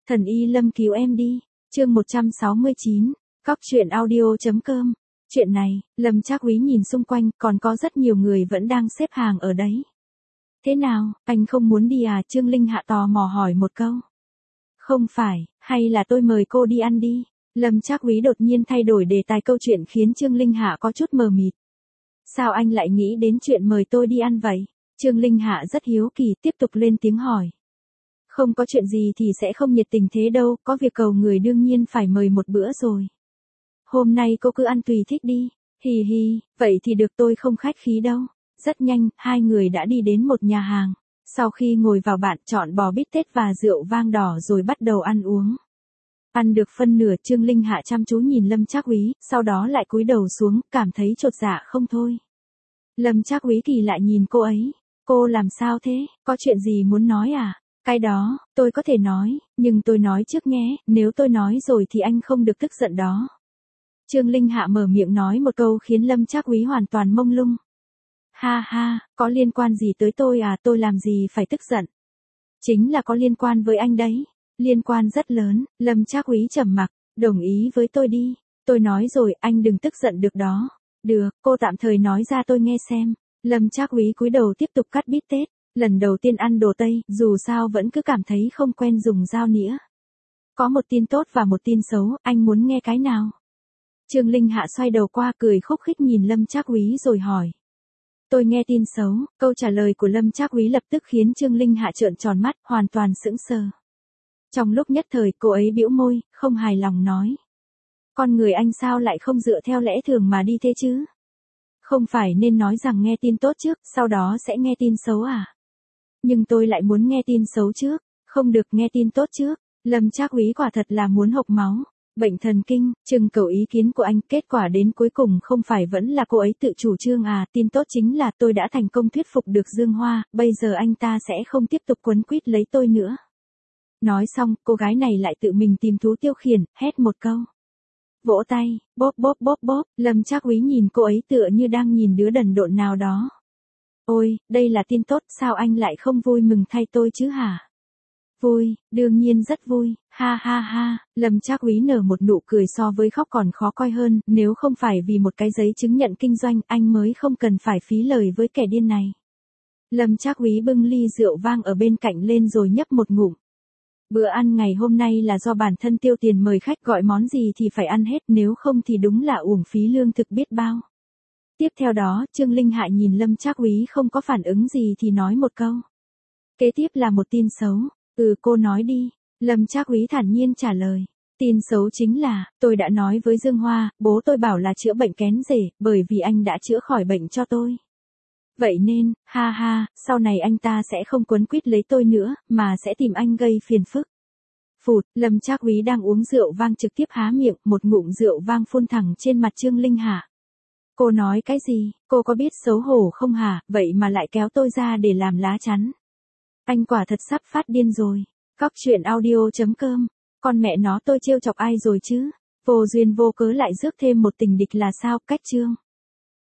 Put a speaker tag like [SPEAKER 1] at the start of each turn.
[SPEAKER 1] Thần Y Lâm cứu em đi. Chương 169. Cóc truyện audio.com. Chuyện này, Lâm Trác Úy nhìn xung quanh, còn có rất nhiều người vẫn đang xếp hàng ở đấy. Thế nào, anh không muốn đi à? Trương Linh Hạ tò mò hỏi một câu. Không phải, hay là tôi mời cô đi ăn đi? Lâm Trác Úy đột nhiên thay đổi đề tài câu chuyện khiến Trương Linh Hạ có chút mờ mịt. Sao anh lại nghĩ đến chuyện mời tôi đi ăn vậy? Trương Linh Hạ rất hiếu kỳ tiếp tục lên tiếng hỏi. Không có chuyện gì thì sẽ không nhiệt tình thế đâu, có việc cầu người đương nhiên phải mời một bữa rồi. Hôm nay cô cứ ăn tùy thích đi. Hì hì, vậy thì được, tôi không khách khí đâu. Rất nhanh, hai người đã đi đến một nhà hàng. Sau khi ngồi vào bạn chọn bò bít tết và rượu vang đỏ rồi bắt đầu ăn uống. Ăn được phân nửa, Trương Linh Hạ chăm chú nhìn Lâm Trác Úy, sau đó lại cúi đầu xuống, cảm thấy chột dạ không thôi. Lâm Trác Úy kỳ lại nhìn cô ấy. Cô làm sao thế, có chuyện gì muốn nói à? Cái đó, tôi có thể nói, nhưng tôi nói trước nhé, nếu tôi nói rồi thì anh không được tức giận đó. Trương Linh Hạ mở miệng nói một câu khiến Lâm Trác Úy hoàn toàn mông lung. Ha ha, có liên quan gì tới tôi à, tôi làm gì phải tức giận? Chính là có liên quan với anh đấy, liên quan rất lớn. Lâm Trác Úy trầm mặc, đồng ý với tôi đi, tôi nói rồi, anh đừng tức giận được đó. Được, cô tạm thời nói ra tôi nghe xem. Lâm Trác Úy cúi đầu tiếp tục cắt bít tết, lần đầu tiên ăn đồ Tây, dù sao vẫn cứ cảm thấy không quen dùng dao nĩa. Có một tin tốt và một tin xấu, anh muốn nghe cái nào? Trương Linh Hạ xoay đầu qua cười khúc khích nhìn Lâm Trác Úy rồi hỏi. Tôi nghe tin xấu. Câu trả lời của Lâm Trác Úy lập tức khiến Trương Linh Hạ trợn tròn mắt, hoàn toàn sững sờ. Trong lúc nhất thời, cô ấy bĩu môi, không hài lòng nói. Con người anh sao lại không dựa theo lẽ thường mà đi thế chứ? Không phải nên nói rằng nghe tin tốt trước, sau đó sẽ nghe tin xấu à? Nhưng tôi lại muốn nghe tin xấu trước, không được nghe tin tốt trước. Lâm Trác Úy quả thật là muốn hộc máu. Bệnh thần kinh, trưng cầu ý kiến của anh, kết quả đến cuối cùng không phải vẫn là cô ấy tự chủ trương à? Tin tốt chính là tôi đã thành công thuyết phục được Dương Hoa, bây giờ anh ta sẽ không tiếp tục quấn quýt lấy tôi nữa. Nói xong, cô gái này lại tự mình tìm thú tiêu khiển, hét một câu. Vỗ tay, bóp bóp bóp bóp. Lâm Trác Úy nhìn cô ấy tựa như đang nhìn đứa đần độn nào đó. Ôi, đây là tin tốt, sao anh lại không vui mừng thay tôi chứ hả? Vui, đương nhiên rất vui, ha ha ha. Lâm Trác Úy nở một nụ cười so với khóc còn khó coi hơn, nếu không phải vì một cái giấy chứng nhận kinh doanh, anh mới không cần phải phí lời với kẻ điên này. Lâm Trác Úy bưng ly rượu vang ở bên cạnh lên rồi nhấp một ngụm. Bữa ăn ngày hôm nay là do bản thân tiêu tiền mời khách, gọi món gì thì phải ăn hết, nếu không thì đúng là uổng phí lương thực biết bao. Tiếp theo đó, Trương Linh Hạ nhìn Lâm Trác Úy không có phản ứng gì thì nói một câu. Kế tiếp là một tin xấu. Cô nói đi. Lâm Trác Úy thản nhiên trả lời. Tin xấu chính là, tôi đã nói với Dương Hoa, bố tôi bảo là chữa bệnh kén rể, bởi vì anh đã chữa khỏi bệnh cho tôi. Vậy nên, ha ha, sau này anh ta sẽ không quấn quýt lấy tôi nữa, mà sẽ tìm anh gây phiền phức. Phụt, Lâm Trác Úy đang uống rượu vang trực tiếp há miệng, một ngụm rượu vang phun thẳng trên mặt Trương Linh Hạ. Cô nói cái gì, cô có biết xấu hổ không hả, vậy mà lại kéo tôi ra để làm lá chắn. Anh quả thật sắp phát điên rồi. Cóc truyện audio.com. Con mẹ nó, tôi trêu chọc ai rồi chứ? Vô duyên vô cớ lại rước thêm một tình địch là sao? Cách chương.